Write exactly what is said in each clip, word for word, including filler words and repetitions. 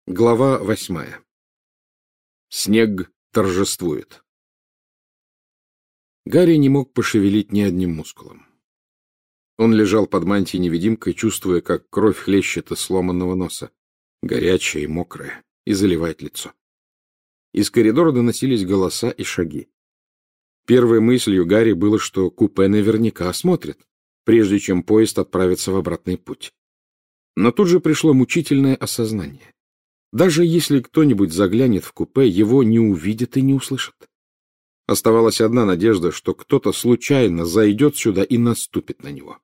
Глава восьмая. Снег торжествует. Гарри не мог пошевелить ни одним мускулом. Он лежал под мантией-невидимкой, чувствуя, как кровь хлещет из сломанного носа, горячая и мокрая, и заливает лицо. Из коридора доносились голоса и шаги. Первой мыслью Гарри было, что купе наверняка осмотрят, прежде чем поезд отправится в обратный путь. Но тут же пришло мучительное осознание. Даже если кто-нибудь заглянет в купе, его не увидят и не услышат. Оставалась одна надежда, что кто-то случайно зайдет сюда и наступит на него.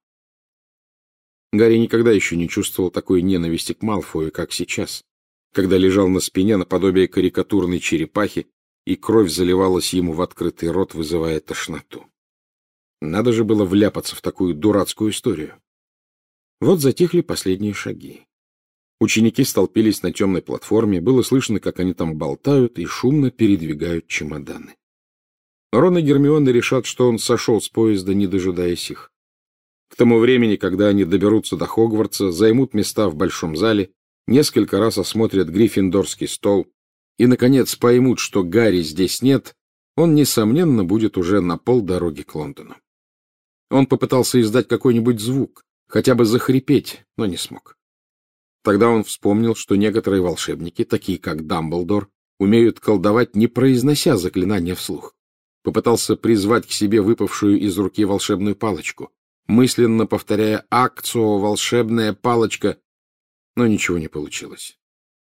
Гарри никогда еще не чувствовал такой ненависти к Малфою, как сейчас, когда лежал на спине наподобие карикатурной черепахи, и кровь заливалась ему в открытый рот, вызывая тошноту. Надо же было вляпаться в такую дурацкую историю. Вот затихли последние шаги. Ученики столпились на темной платформе, было слышно, как они там болтают и шумно передвигают чемоданы. Рон и Гермиона решат, что он сошел с поезда, не дожидаясь их. К тому времени, когда они доберутся до Хогвартса, займут места в большом зале, несколько раз осмотрят гриффиндорский стол и, наконец, поймут, что Гарри здесь нет, он, несомненно, будет уже на полдороги к Лондону. Он попытался издать какой-нибудь звук, хотя бы захрипеть, но не смог. Тогда он вспомнил, что некоторые волшебники, такие как Дамблдор, умеют колдовать, не произнося заклинания вслух. Попытался призвать к себе выпавшую из руки волшебную палочку, мысленно повторяя «Акцио, волшебная палочка», но ничего не получилось.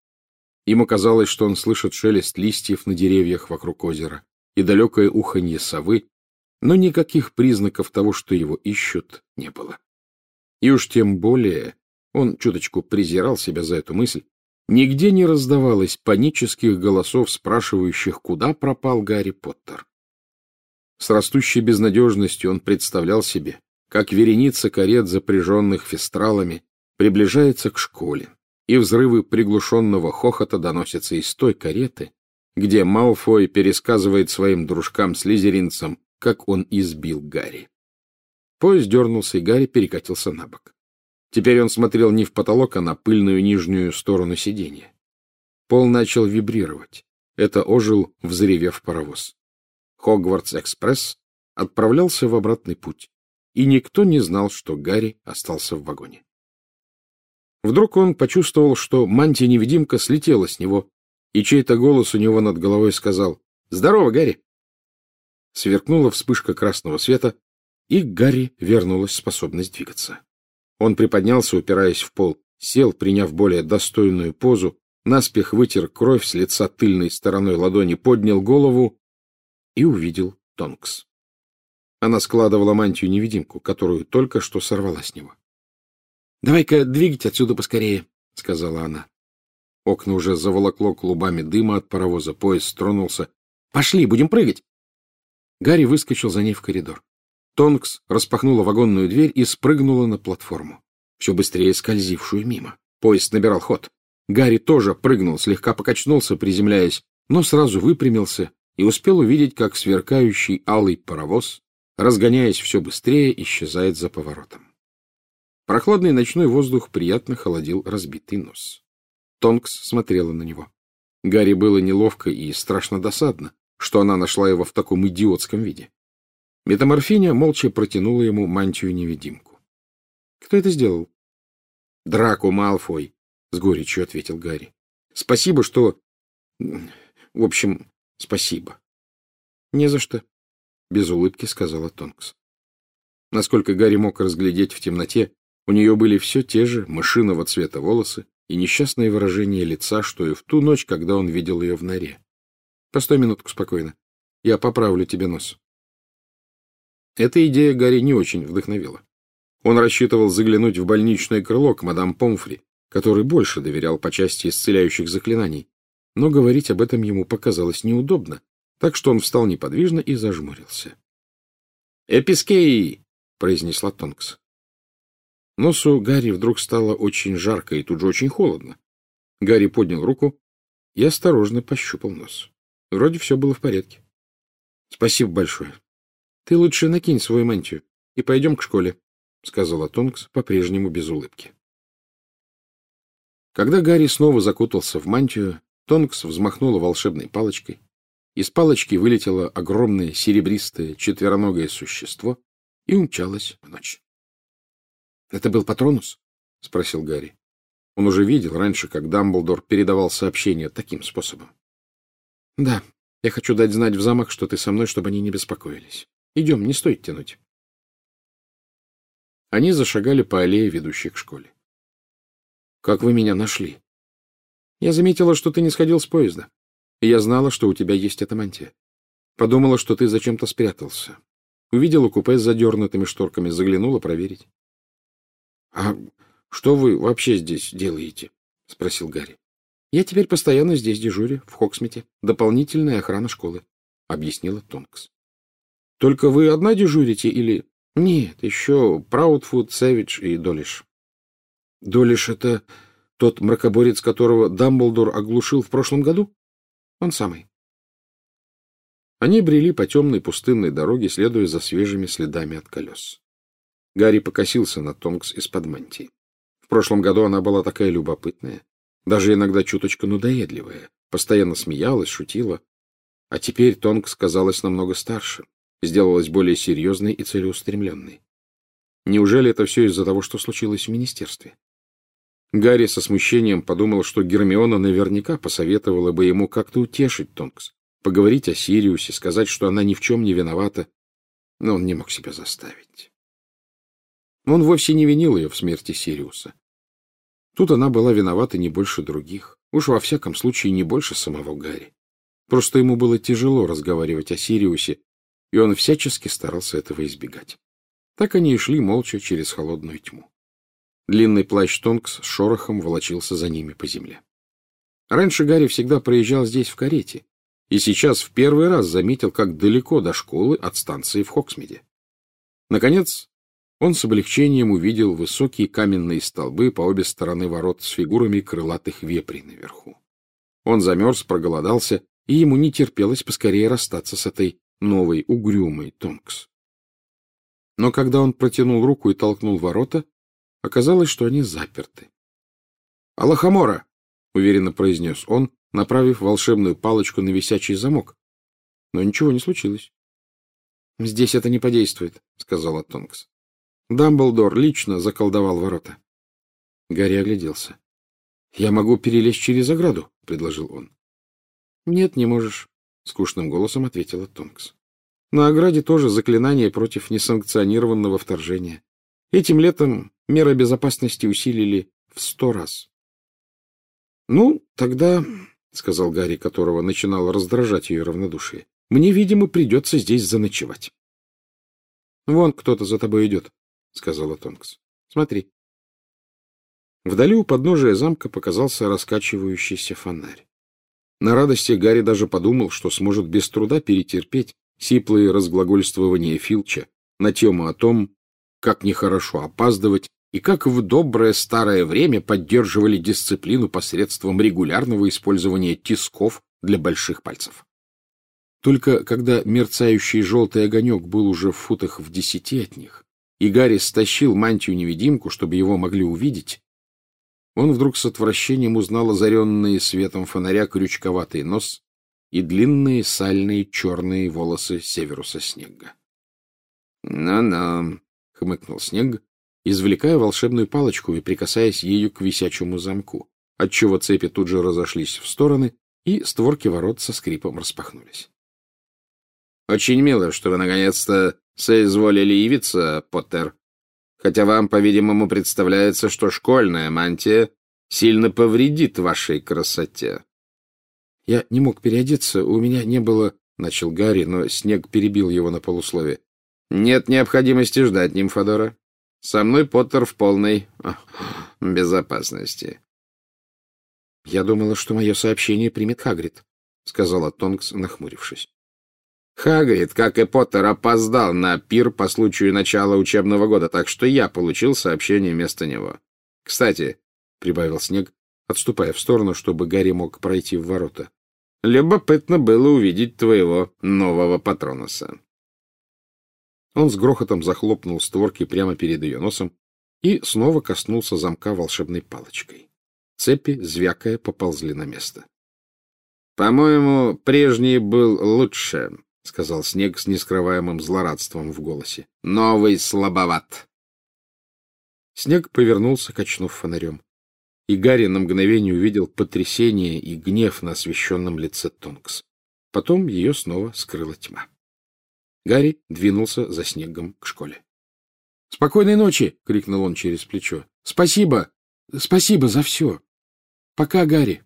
Ему казалось, что он слышит шелест листьев на деревьях вокруг озера и далекое уханье совы, но никаких признаков того, что его ищут, не было. И уж тем более... Он чуточку презирал себя за эту мысль. Нигде не раздавалось панических голосов, спрашивающих, куда пропал Гарри Поттер. С растущей безнадежностью он представлял себе, как вереница карет, запряженных фестралами, приближается к школе, и взрывы приглушенного хохота доносятся из той кареты, где Малфой пересказывает своим дружкам-слизеринцам, как он избил Гарри. Поезд дернулся, и Гарри перекатился на бок. Теперь он смотрел не в потолок, а на пыльную нижнюю сторону сиденья. Пол начал вибрировать. Это ожил, взревев паровоз. Хогвартс-экспресс отправлялся в обратный путь, и никто не знал, что Гарри остался в вагоне. Вдруг он почувствовал, что мантия-невидимка слетела с него, и чей-то голос у него над головой сказал «Здорово, Гарри!». Сверкнула вспышка красного света, и к Гарри вернулась способность двигаться. Он приподнялся, упираясь в пол, сел, приняв более достойную позу, наспех вытер кровь с лица тыльной стороной ладони, поднял голову и увидел Тонкс. Она складывала мантию-невидимку, которую только что сорвала с него. — Давай-ка двигать отсюда поскорее, — сказала она. Окна уже заволокло клубами дыма от паровоза, поезд тронулся. — Пошли, будем прыгать! Гарри выскочил за ней в коридор. Тонкс распахнула вагонную дверь и спрыгнула на платформу, все быстрее скользившую мимо. Поезд набирал ход. Гарри тоже прыгнул, слегка покачнулся, приземляясь, но сразу выпрямился и успел увидеть, как сверкающий алый паровоз, разгоняясь все быстрее, исчезает за поворотом. Прохладный ночной воздух приятно холодил разбитый нос. Тонкс смотрела на него. Гарри было неловко и страшно досадно, что она нашла его в таком идиотском виде. Метаморфиня молча протянула ему мантию-невидимку. — Кто это сделал? — Драко Малфой, — с горечью ответил Гарри. — Спасибо, что... В общем, спасибо. — Не за что, — без улыбки сказала Тонкс. Насколько Гарри мог разглядеть в темноте, у нее были все те же мышиного цвета волосы и несчастное выражение лица, что и в ту ночь, когда он видел ее в норе. — Постой минутку спокойно. Я поправлю тебе нос. Эта идея Гарри не очень вдохновила. Он рассчитывал заглянуть в больничное крыло к мадам Помфри, который больше доверял по части исцеляющих заклинаний, но говорить об этом ему показалось неудобно, так что он встал неподвижно и зажмурился. «Эпискей!» — произнесла Тонкс. Носу Гарри вдруг стало очень жарко и тут же очень холодно. Гарри поднял руку и осторожно пощупал нос. Вроде все было в порядке. — Спасибо большое. — Ты лучше накинь свою мантию и пойдем к школе, — сказала Тонкс по-прежнему без улыбки. Когда Гарри снова закутался в мантию, Тонкс взмахнула волшебной палочкой. Из палочки вылетело огромное серебристое четвероногое существо и умчалось в ночь. — Это был Патронус? — спросил Гарри. Он уже видел раньше, как Дамблдор передавал сообщения таким способом. — Да, я хочу дать знать в замок, что ты со мной, чтобы они не беспокоились. Идем, не стоит тянуть. Они зашагали по аллее, ведущей к школе. — Как вы меня нашли? — Я заметила, что ты не сходил с поезда. И я знала, что у тебя есть эта мантия. Подумала, что ты зачем-то спрятался. Увидела купе с задернутыми шторками, заглянула проверить. — А что вы вообще здесь делаете? — спросил Гарри. — Я теперь постоянно здесь дежурю, в Хоксмите. Дополнительная охрана школы, — объяснила Тонкс. — Только вы одна дежурите или... — Нет, еще Праудфуд, Сэвидж и Долиш. — Долиш — это тот мракоборец, которого Дамблдор оглушил в прошлом году? — Он самый. Они брели по темной пустынной дороге, следуя за свежими следами от колес. Гарри покосился на Тонкс из-под мантии. В прошлом году она была такая любопытная, даже иногда чуточку надоедливая, постоянно смеялась, шутила. А теперь Тонкс казалась намного старше, сделалась более серьезной и целеустремленной. Неужели это все из-за того, что случилось в министерстве? Гарри со смущением подумал, что Гермиона наверняка посоветовала бы ему как-то утешить Тонкс, поговорить о Сириусе, сказать, что она ни в чем не виновата, но он не мог себя заставить. Он вовсе не винил ее в смерти Сириуса. Тут она была виновата не больше других, уж во всяком случае не больше самого Гарри. Просто ему было тяжело разговаривать о Сириусе, и он всячески старался этого избегать. Так они и шли молча через холодную тьму. Длинный плащ Тонкс с шорохом волочился за ними по земле. Раньше Гарри всегда проезжал здесь в карете, и сейчас в первый раз заметил, как далеко до школы от станции в Хоксмиде. Наконец, он с облегчением увидел высокие каменные столбы по обе стороны ворот с фигурами крылатых вепрей наверху. Он замерз, проголодался, и ему не терпелось поскорее расстаться с этой новой угрюмой Тонкс. Но когда он протянул руку и толкнул ворота, оказалось, что они заперты. «Алахамора!» — уверенно произнес он, направив волшебную палочку на висячий замок. Но ничего не случилось. — Здесь это не подействует, — сказала Тонкс. Дамблдор лично заколдовал ворота. Гарри огляделся. — Я могу перелезть через ограду, — предложил он. — Нет, не можешь, — скучным голосом ответила Тонкс. — На ограде тоже заклинание против несанкционированного вторжения. Этим летом меры безопасности усилили в сто раз. — Ну, тогда, — сказал Гарри, которого начинало раздражать ее равнодушие, — мне, видимо, придется здесь заночевать. — Вон кто-то за тобой идет, — сказала Тонкс. — Смотри. Вдали у подножия замка показался раскачивающийся фонарь. На радости Гарри даже подумал, что сможет без труда перетерпеть сиплые разглагольствования Филча на тему о том, как нехорошо опаздывать и как в доброе старое время поддерживали дисциплину посредством регулярного использования тисков для больших пальцев. Только когда мерцающий желтый огонек был уже в футах в десяти от них, и Гарри стащил мантию-невидимку, чтобы его могли увидеть, он вдруг с отвращением узнал озаренные светом фонаря крючковатый нос и длинные сальные черные волосы Северуса Снегга. «Ну-ну», — хмыкнул Снегг, извлекая волшебную палочку и прикасаясь ею к висячему замку, отчего цепи тут же разошлись в стороны, и створки ворот со скрипом распахнулись. — Очень мило, что вы наконец-то соизволили явиться, Поттер, хотя вам, по-видимому, представляется, что школьная мантия сильно повредит вашей красоте. — Я не мог переодеться, у меня не было... — начал Гарри, но Снегг перебил его на полуслове. — Нет необходимости ждать, Нимфодора. Со мной Поттер в полной безопасности. — Я думала, что мое сообщение примет Хагрид, — сказала Тонкс, нахмурившись. Хагрид, как и Поттер, опоздал на пир по случаю начала учебного года, так что я получил сообщение вместо него. Кстати, — прибавил Снегг, отступая в сторону, чтобы Гарри мог пройти в ворота, — любопытно было увидеть твоего нового Патронуса. Он с грохотом захлопнул створки прямо перед ее носом и снова коснулся замка волшебной палочкой. Цепи, звякая, поползли на место. — По-моему, прежний был лучше, — сказал Снег с нескрываемым злорадством в голосе. — Новый слабоват. Снег повернулся, качнув фонарем, и Гарри на мгновение увидел потрясение и гнев на освещенном лице Тонкс. Потом ее снова скрыла тьма. Гарри двинулся за Снегом к школе. — Спокойной ночи! — крикнул он через плечо. — Спасибо! Спасибо за все! Пока, Гарри!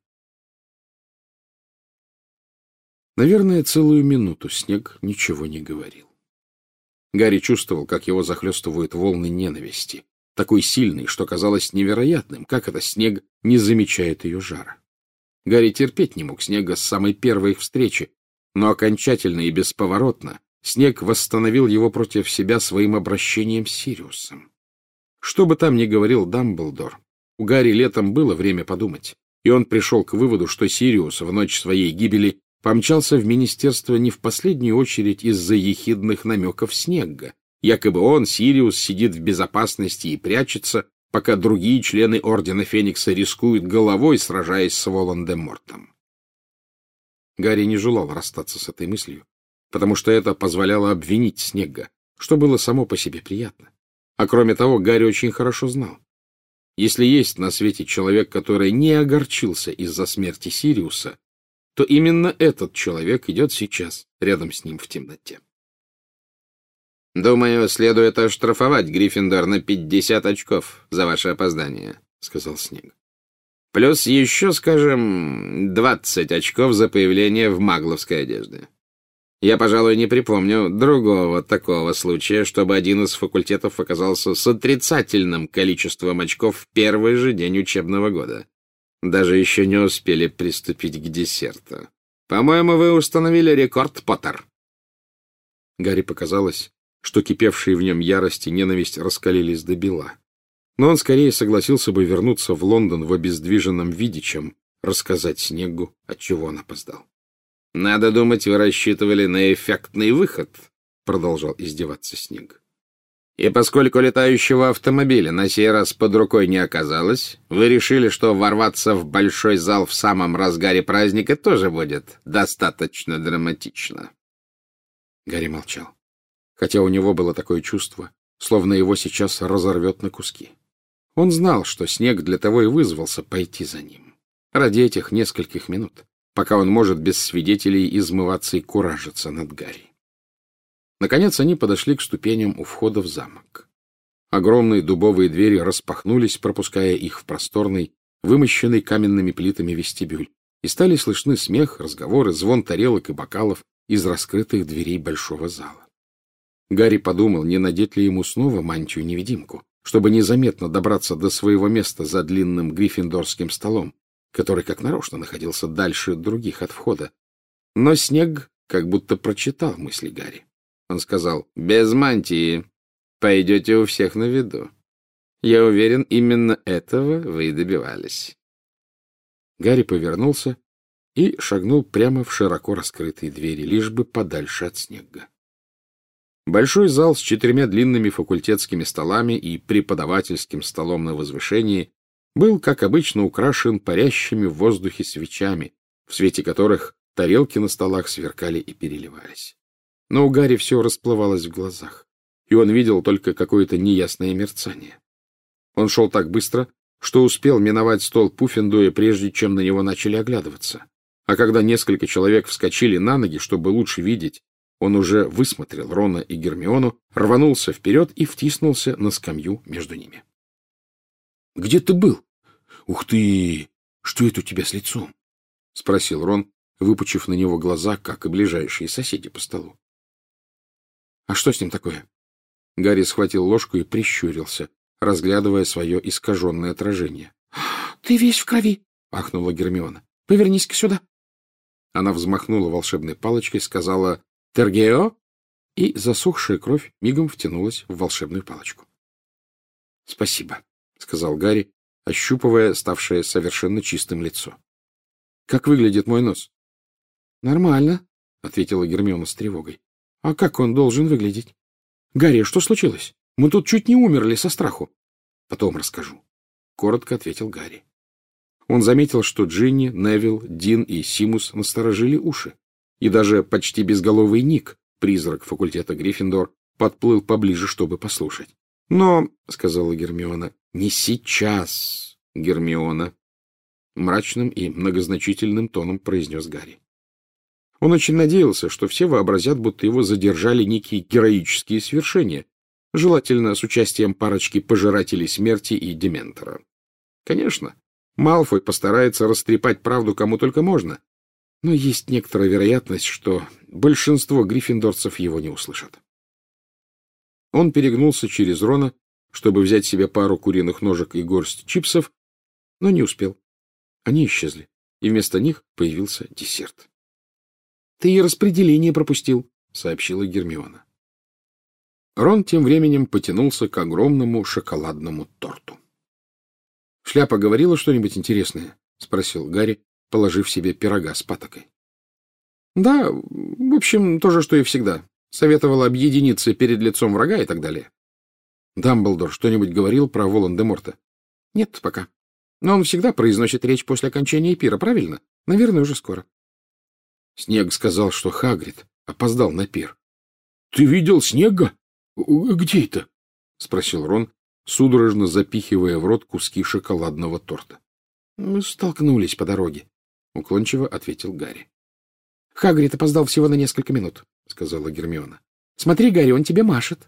Наверное, целую минуту Снег ничего не говорил. Гарри чувствовал, как его захлестывают волны ненависти, такой сильный, что казалось невероятным, как это Снег не замечает ее жара. Гарри терпеть не мог Снега с самой первой их встречи, но окончательно и бесповоротно Снег восстановил его против себя своим обращением с Сириусом. Что бы там ни говорил Дамблдор, у Гарри летом было время подумать, и он пришел к выводу, что Сириус в ночь своей гибели помчался в министерство не в последнюю очередь из-за ехидных намеков Снегга. Якобы он, Сириус, сидит в безопасности и прячется, пока другие члены Ордена Феникса рискуют головой, сражаясь с Волан-де-Мортом. Гарри не желал расстаться с этой мыслью, потому что это позволяло обвинить Снегга, что было само по себе приятно. А кроме того, Гарри очень хорошо знал. Если есть на свете человек, который не огорчился из-за смерти Сириуса, то именно этот человек идет сейчас рядом с ним в темноте. «Думаю, следует оштрафовать Гриффиндор на пятьдесят очков за ваше опоздание», — сказал Снег. «Плюс еще, скажем, двадцать очков за появление в магловской одежде. Я, пожалуй, не припомню другого такого случая, чтобы один из факультетов оказался с отрицательным количеством очков в первый же день учебного года. Даже еще не успели приступить к десерту. По-моему, вы установили рекорд, Поттер». Гарри показалось, что кипевшие в нем ярость и ненависть раскалились до бела. Но он скорее согласился бы вернуться в Лондон в обездвиженном виде, чем рассказать Снеггу, отчего он опоздал. — Надо думать, вы рассчитывали на эффектный выход, — продолжал издеваться Снег. — И поскольку летающего автомобиля на сей раз под рукой не оказалось, вы решили, что ворваться в большой зал в самом разгаре праздника тоже будет достаточно драматично. Гарри молчал, хотя у него было такое чувство, словно его сейчас разорвет на куски. Он знал, что Снег для того и вызвался пойти за ним, ради этих нескольких минут, пока он может без свидетелей измываться и куражиться над Гарри. Наконец они подошли к ступеням у входа в замок. Огромные дубовые двери распахнулись, пропуская их в просторный, вымощенный каменными плитами вестибюль, и стали слышны смех, разговоры, звон тарелок и бокалов из раскрытых дверей большого зала. Гарри подумал, не надеть ли ему снова мантию-невидимку, чтобы незаметно добраться до своего места за длинным гриффиндорским столом, который как нарочно находился дальше других от входа. Но Снег как будто прочитал мысли Гарри. Он сказал: «Без мантии. Пойдете у всех на виду. Я уверен, именно этого вы и добивались». Гарри повернулся и шагнул прямо в широко раскрытые двери, лишь бы подальше от Снегга. Большой зал с четырьмя длинными факультетскими столами и преподавательским столом на возвышении был, как обычно, украшен парящими в воздухе свечами, в свете которых тарелки на столах сверкали и переливались. Но у Гарри все расплывалось в глазах, и он видел только какое-то неясное мерцание. Он шел так быстро, что успел миновать стол Пуффендуя, прежде чем на него начали оглядываться. А когда несколько человек вскочили на ноги, чтобы лучше видеть, он уже высмотрел Рона и Гермиону, рванулся вперед и втиснулся на скамью между ними. — Где ты был? Ух ты! Что это у тебя с лицом? — спросил Рон, выпучив на него глаза, как и ближайшие соседи по столу. — А что с ним такое? Гарри схватил ложку и прищурился, разглядывая свое искаженное отражение. — Ты весь в крови! — ахнула Гермиона. — Повернись-ка сюда! Она взмахнула волшебной палочкой, сказала «Тергео», и засохшая кровь мигом втянулась в волшебную палочку. — Спасибо, — сказал Гарри, ощупывая ставшее совершенно чистым лицо. — Как выглядит мой нос? — Нормально, — ответила Гермиона с тревогой. — А как он должен выглядеть? — Гарри, что случилось? Мы тут чуть не умерли со страху. — Потом расскажу, — коротко ответил Гарри. Он заметил, что Джинни, Невилл, Дин и Симус насторожили уши. И даже почти безголовый Ник, призрак факультета Гриффиндор, подплыл поближе, чтобы послушать. — Но, — сказала Гермиона, — не сейчас, Гермиона, — мрачным и многозначительным тоном произнес Гарри. Он очень надеялся, что все вообразят, будто его задержали некие героические свершения, желательно с участием парочки пожирателей смерти и дементора. Конечно, Малфой постарается растрепать правду кому только можно, но есть некоторая вероятность, что большинство гриффиндорцев его не услышат. Он перегнулся через Рона, чтобы взять себе пару куриных ножек и горсть чипсов, но не успел. Они исчезли, и вместо них появился десерт. — Ты и распределение пропустил, — сообщила Гермиона. Рон тем временем потянулся к огромному шоколадному торту. — Шляпа говорила что-нибудь интересное? — спросил Гарри, положив себе пирога с патокой. — Да, в общем, то же, что и всегда. Советовала объединиться перед лицом врага и так далее. — Дамблдор что-нибудь говорил про Волан-де-Морта? — Нет, пока. Но он всегда произносит речь после окончания пира, правильно? Наверное, уже скоро. Снег сказал, что Хагрид опоздал на пир. — Ты видел Снега? Где это? — спросил Рон, судорожно запихивая в рот куски шоколадного торта. — Мы столкнулись по дороге, — уклончиво ответил Гарри. — Хагрид опоздал всего на несколько минут, — сказала Гермиона. — Смотри, Гарри, он тебе машет.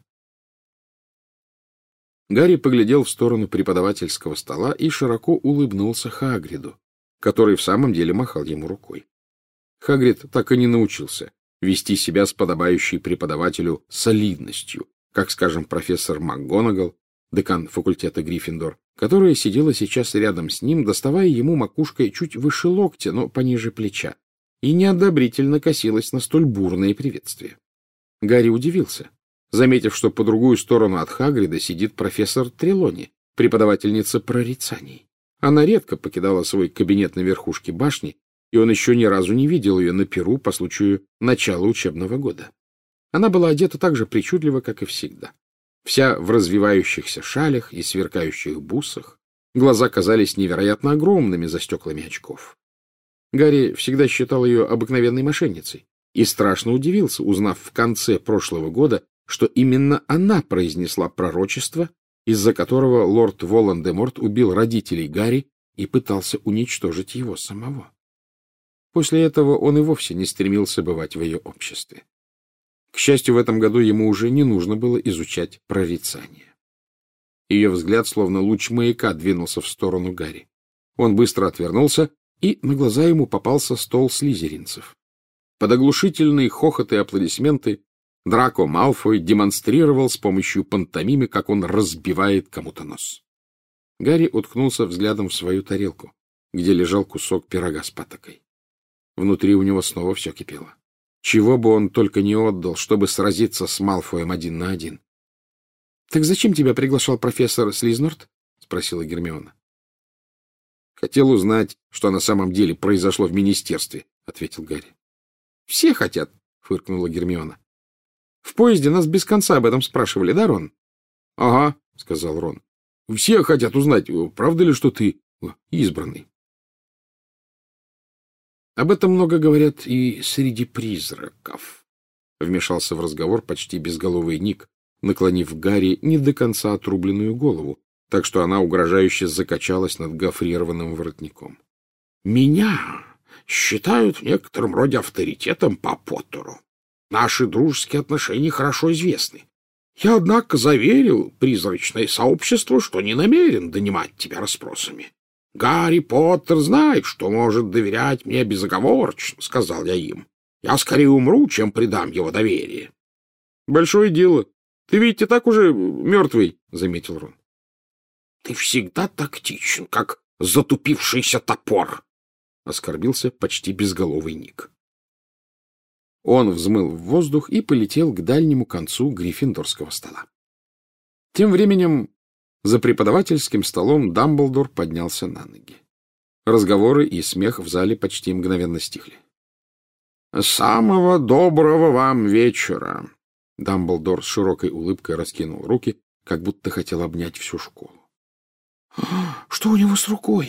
Гарри поглядел в сторону преподавательского стола и широко улыбнулся Хагриду, который в самом деле махал ему рукой. Хагрид так и не научился вести себя с подобающей преподавателю солидностью, как, скажем, профессор МакГонагал, декан факультета Гриффиндор, которая сидела сейчас рядом с ним, доставая ему макушкой чуть выше локтя, но пониже плеча, и неодобрительно косилась на столь бурное приветствие. Гарри удивился, заметив, что по другую сторону от Хагрида сидит профессор Трелони, преподавательница прорицаний. Она редко покидала свой кабинет на верхушке башни, и он еще ни разу не видел ее на пиру по случаю начала учебного года. Она была одета так же причудливо, как и всегда. Вся в развивающихся шалях и сверкающих бусах, глаза казались невероятно огромными за стеклами очков. Гарри всегда считал ее обыкновенной мошенницей и страшно удивился, узнав в конце прошлого года, что именно она произнесла пророчество, из-за которого лорд Волан-де-Морт убил родителей Гарри и пытался уничтожить его самого. После этого он и вовсе не стремился бывать в ее обществе. К счастью, в этом году ему уже не нужно было изучать прорицание. Ее взгляд, словно луч маяка, двинулся в сторону Гарри. Он быстро отвернулся, и на глаза ему попался стол слизеринцев. Под оглушительные хохоты и аплодисменты Драко Малфой демонстрировал с помощью пантомимы, как он разбивает кому-то нос. Гарри уткнулся взглядом в свою тарелку, где лежал кусок пирога с патокой. Внутри у него снова все кипело. Чего бы он только не отдал, чтобы сразиться с Малфоем один на один. — Так зачем тебя приглашал профессор Слизнорт? — спросила Гермиона. — Хотел узнать, что на самом деле произошло в министерстве, — ответил Гарри. — Все хотят, — фыркнула Гермиона. — В поезде нас без конца об этом спрашивали, да, Рон? — Ага, — сказал Рон. — Все хотят узнать, правда ли, что ты избранный. — Об этом много говорят и среди призраков, — вмешался в разговор почти безголовый Ник, наклонив Гарри не до конца отрубленную голову, так что она угрожающе закачалась над гофрированным воротником. — Меня считают в некотором роде авторитетом по Поттеру. Наши дружеские отношения хорошо известны. Я, однако, заверил призрачное сообщество, что не намерен донимать тебя расспросами. Гарри Поттер знает, что может доверять мне безоговорочно, — сказал я им. Я скорее умру, чем предам его доверие. — Большое дело. Ты ведь и так уже мертвый, — заметил Рон. — Ты всегда тактичен, как затупившийся топор, — оскорбился почти безголовый Ник. Он взмыл в воздух и полетел к дальнему концу гриффиндорского стола. Тем временем за преподавательским столом Дамблдор поднялся на ноги. Разговоры и смех в зале почти мгновенно стихли. — Самого доброго вам вечера! Дамблдор с широкой улыбкой раскинул руки, как будто хотел обнять всю школу. — Что у него с рукой? —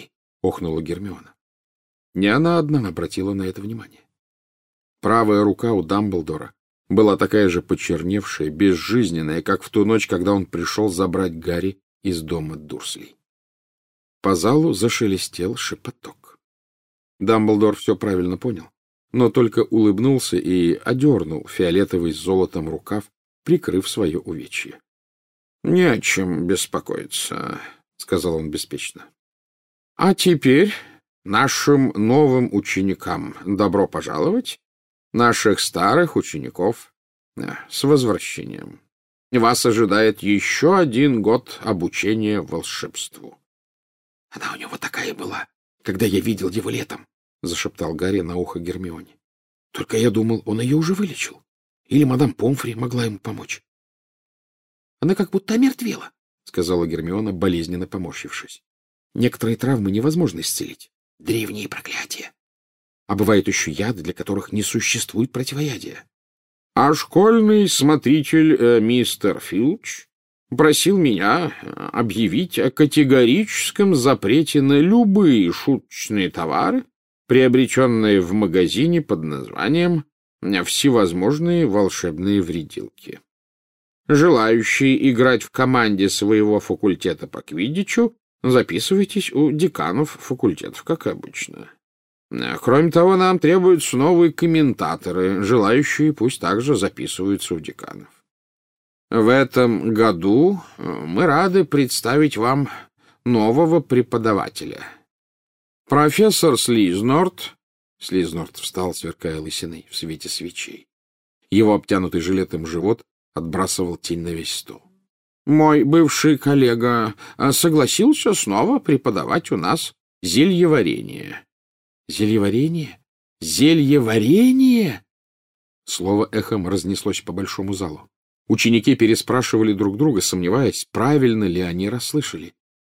охнула Гермиона. Не она одна обратила на это внимание. Правая рука у Дамблдора была такая же почерневшая, безжизненная, как в ту ночь, когда он пришел забрать Гарри из дома Дурслей. По залу зашелестел шепоток. Дамблдор все правильно понял, но только улыбнулся и одернул фиолетовый с золотом рукав, прикрыв свое увечье. — Не о чем беспокоиться, — сказал он беспечно. — А теперь нашим новым ученикам добро пожаловать, наших старых учеников с возвращением. Вас ожидает еще один год обучения волшебству. — Она у него такая была, когда я видел его летом, — зашептал Гарри на ухо Гермионе. — Только я думал, он ее уже вылечил. Или мадам Помфри могла ему помочь. — Она как будто омертвела, — сказала Гермиона, болезненно поморщившись. — Некоторые травмы невозможно исцелить. Древние проклятия. А бывают еще яды, для которых не существует противоядия. — А школьный смотритель э, мистер Филч просил меня объявить о категорическом запрете на любые шуточные товары, приобретенные в магазине под названием «Всевозможные волшебные вредилки». Желающие играть в команде своего факультета по квиддичу, записывайтесь у деканов факультетов, как обычно. Кроме того, нам требуются новые комментаторы, желающие пусть также записываются у деканов. В этом году мы рады представить вам нового преподавателя. Профессор Слизнорт. Слизнорт встал, сверкая лысиной в свете свечей. Его обтянутый жилетом живот отбрасывал тень на весь стол. Мой бывший коллега согласился снова преподавать у нас зельеварение. Зельеварение? Зельеварение? Слово эхом разнеслось по большому залу. Ученики переспрашивали друг друга, сомневаясь, правильно ли они расслышали.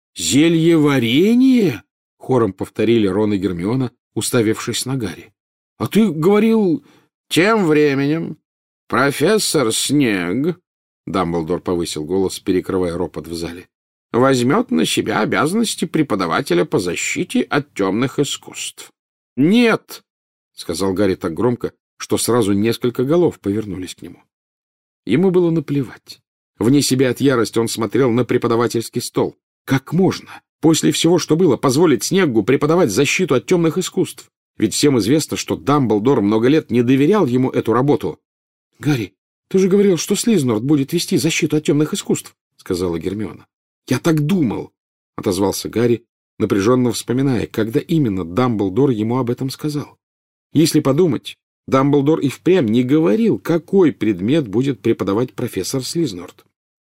«Зельеварение?» — хором повторили Рон и Гермиона, уставившись на Гарри. — А ты говорил... — Тем временем профессор Снег, — Дамблдор повысил голос, перекрывая ропот в зале, — возьмет на себя обязанности преподавателя по защите от темных искусств. — Нет! — сказал Гарри так громко, что сразу несколько голов повернулись к нему. Ему было наплевать. Вне себя от ярости он смотрел на преподавательский стол. Как можно, после всего, что было, позволить Снеггу преподавать защиту от темных искусств? Ведь всем известно, что Дамблдор много лет не доверял ему эту работу. — Гарри, ты же говорил, что Слизнорт будет вести защиту от темных искусств, — сказала Гермиона. — Я так думал, — отозвался Гарри, напряженно вспоминая, когда именно Дамблдор ему об этом сказал. Если подумать, Дамблдор и впрямь не говорил, какой предмет будет преподавать профессор Слизнорт.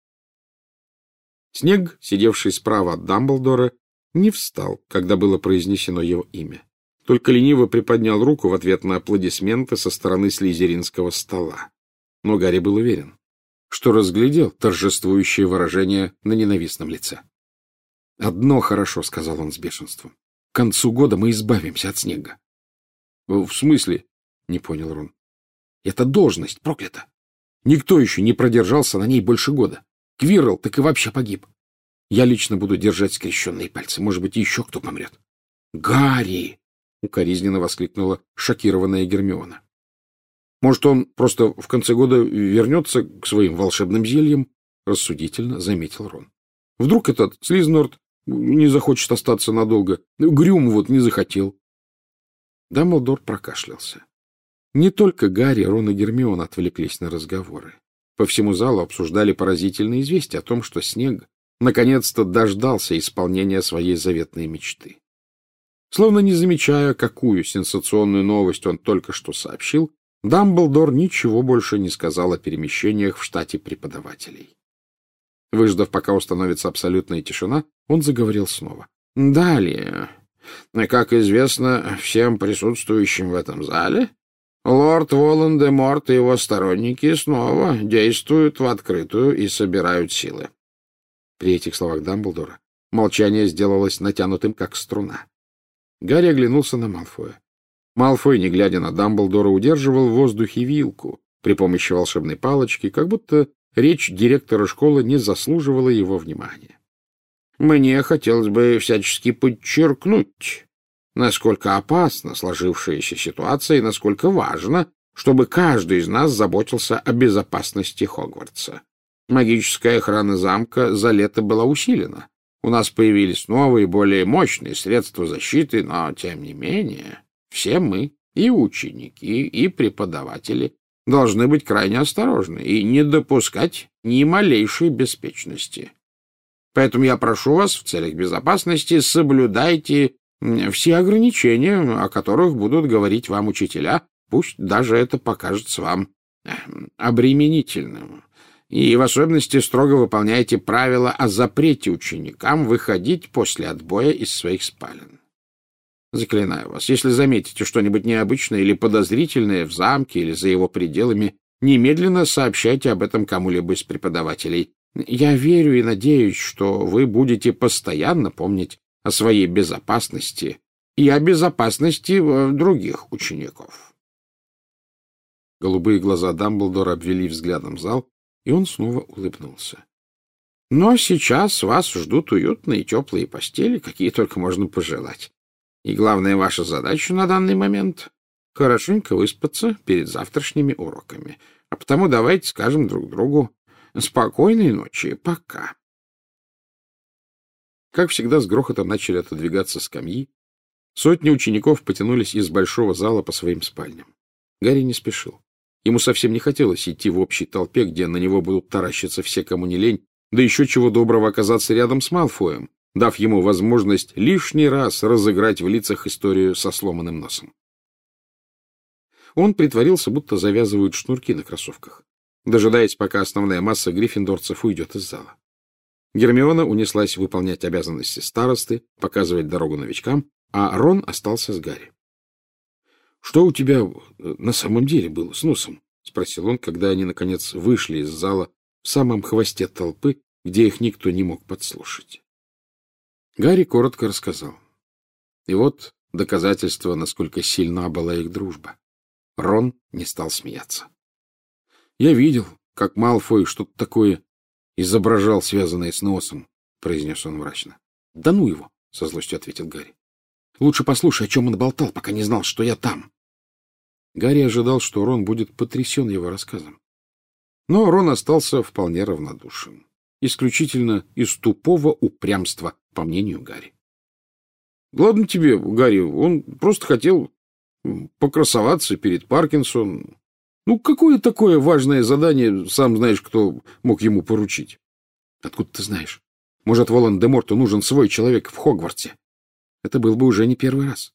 Снег, сидевший справа от Дамблдора, не встал, когда было произнесено его имя, только лениво приподнял руку в ответ на аплодисменты со стороны слизеринского стола. Но Гарри был уверен, что разглядел торжествующее выражение на ненавистном лице. «Одно хорошо», — сказал он с бешенством. — «к концу года мы избавимся от Снега». — В смысле? — не понял Рон. — Эта должность проклята. Никто еще не продержался на ней больше года. Квиррелл так и вообще погиб. Я лично буду держать скрещенные пальцы. Может быть, еще кто помрет. — Гарри! — укоризненно воскликнула шокированная Гермиона. — Может, он просто в конце года вернется к своим волшебным зельям? — рассудительно заметил Рон. — Вдруг этот Слизнорт не захочет остаться надолго. Грюм вот не захотел. Дамблдор прокашлялся. Не только Гарри, Рон и Гермиона отвлеклись на разговоры. По всему залу обсуждали поразительное известие о том, что Снег наконец-то дождался исполнения своей заветной мечты. Словно не замечая, какую сенсационную новость он только что сообщил, Дамблдор ничего больше не сказал о перемещениях в штате преподавателей. Выждав, пока установится абсолютная тишина, он заговорил снова. Далее, как известно всем присутствующим в этом зале, лорд Волан-де-Морт и его сторонники снова действуют в открытую и собирают силы. При этих словах Дамблдора молчание сделалось натянутым, как струна. Гарри оглянулся на Малфоя. Малфой, не глядя на Дамблдора, удерживал в воздухе вилку при помощи волшебной палочки, как будто речь директора школы не заслуживала его внимания. Мне хотелось бы всячески подчеркнуть, насколько опасна сложившаяся ситуация и насколько важно, чтобы каждый из нас заботился о безопасности Хогвартса. Магическая охрана замка за лето была усилена. У нас появились новые, более мощные средства защиты, но, тем не менее, все мы, и ученики, и преподаватели, должны быть крайне осторожны и не допускать ни малейшей беспечности. Поэтому я прошу вас в целях безопасности соблюдайте все ограничения, о которых будут говорить вам учителя, пусть даже это покажется вам обременительным. И в особенности строго выполняйте правила о запрете ученикам выходить после отбоя из своих спален. Заклинаю вас, если заметите что-нибудь необычное или подозрительное в замке или за его пределами, немедленно сообщайте об этом кому-либо из преподавателей. Я верю и надеюсь, что вы будете постоянно помнить о своей безопасности и о безопасности других учеников. Голубые глаза Дамблдора обвели взглядом зал, и он снова улыбнулся. — Но сейчас вас ждут уютные и теплые постели, какие только можно пожелать. И главная ваша задача на данный момент — хорошенько выспаться перед завтрашними уроками. А потому давайте скажем друг другу спокойной ночи, пока. Как всегда, с грохотом начали отодвигаться скамьи. Сотни учеников потянулись из большого зала по своим спальням. Гарри не спешил. Ему совсем не хотелось идти в общей толпе, где на него будут таращиться все, кому не лень, да еще чего доброго оказаться рядом с Малфоем, дав ему возможность лишний раз разыграть в лицах историю со сломанным носом. Он притворился, будто завязывают шнурки на кроссовках, дожидаясь, пока основная масса гриффиндорцев уйдет из зала. Гермиона унеслась выполнять обязанности старосты, показывать дорогу новичкам, а Рон остался с Гарри. — Что у тебя на самом деле было с носом? — спросил он, когда они, наконец, вышли из зала в самом хвосте толпы, где их никто не мог подслушать. Гарри коротко рассказал. И вот доказательство, насколько сильна была их дружба. Рон не стал смеяться. — Я видел, как Малфой что-то такое изображал, связанное с носом, — произнес он мрачно. — Да ну его, — со злостью ответил Гарри. — Лучше послушай, о чем он болтал, пока не знал, что я там. Гарри ожидал, что Рон будет потрясен его рассказом. Но Рон остался вполне равнодушен. Исключительно из тупого упрямства, по мнению Гарри. — Ладно тебе, Гарри, он просто хотел покрасоваться перед Паркинсоном. Ну, какое такое важное задание, сам знаешь, кто мог ему поручить? — Откуда ты знаешь? Может, Волан-де-Морту нужен свой человек в Хогвартсе? Это был бы уже не первый раз.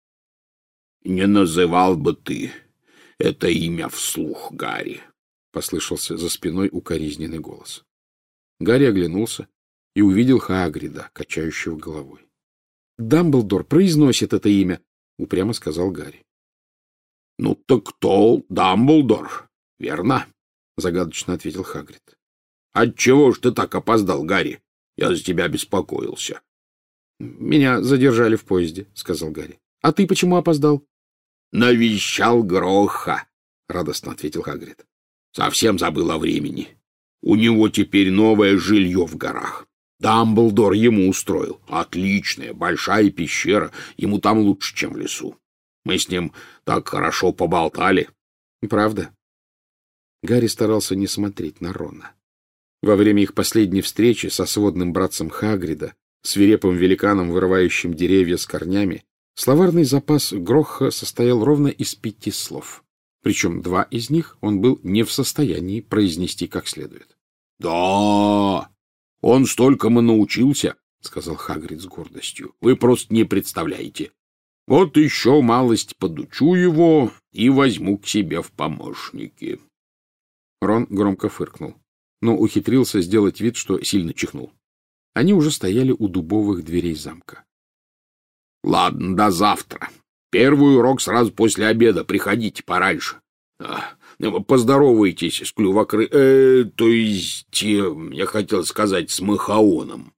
— Не называл бы ты это имя вслух, Гарри, — послышался за спиной укоризненный голос. Гарри оглянулся и увидел Хагрида, качающего головой. — Дамблдор произносит это имя, — упрямо сказал Гарри. — Ну так кто Дамблдор, верно? — загадочно ответил Хагрид. — Отчего ж ты так опоздал, Гарри? Я за тебя беспокоился. — Меня задержали в поезде, — сказал Гарри. — А ты почему опоздал? — Навещал Гроха, — радостно ответил Хагрид. — Совсем забыл о времени. У него теперь новое жилье в горах. Дамблдор ему устроил. Отличная, большая пещера. Ему там лучше, чем в лесу. Мы с ним так хорошо поболтали. — Правда? Гарри старался не смотреть на Рона. Во время их последней встречи со сводным братцем Хагрида, свирепым великаном, вырывающим деревья с корнями, словарный запас Гроха состоял ровно из пяти слов. Причем два из них он был не в состоянии произнести как следует. — Да, он столькому научился, — сказал Хагрид с гордостью. — Вы просто не представляете. Вот еще малость подучу его и возьму к себе в помощники. Рон громко фыркнул, но ухитрился сделать вид, что сильно чихнул. Они уже стояли у дубовых дверей замка. — Ладно, до завтра. Первый урок сразу после обеда. Приходите пораньше. Поздоровайтесь с Клювокры... Э, то есть, я хотел сказать, с Махаоном.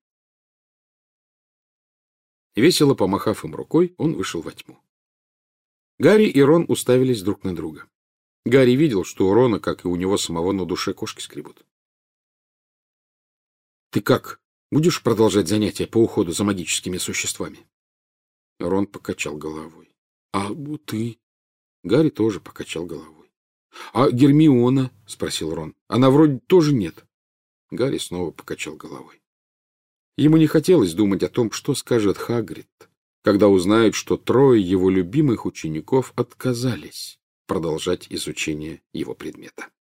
Весело помахав им рукой, он вышел во тьму. Гарри и Рон уставились друг на друга. Гарри видел, что у Рона, как и у него самого, на душе кошки скребут. — Ты как? Будешь продолжать занятия по уходу за магическими существами? Рон покачал головой. — А ты? Гарри тоже покачал головой. — А Гермиона? — спросил Рон. — Она вроде тоже нет. Гарри снова покачал головой. Ему не хотелось думать о том, что скажет Хагрид, когда узнает, что трое его любимых учеников отказались продолжать изучение его предмета.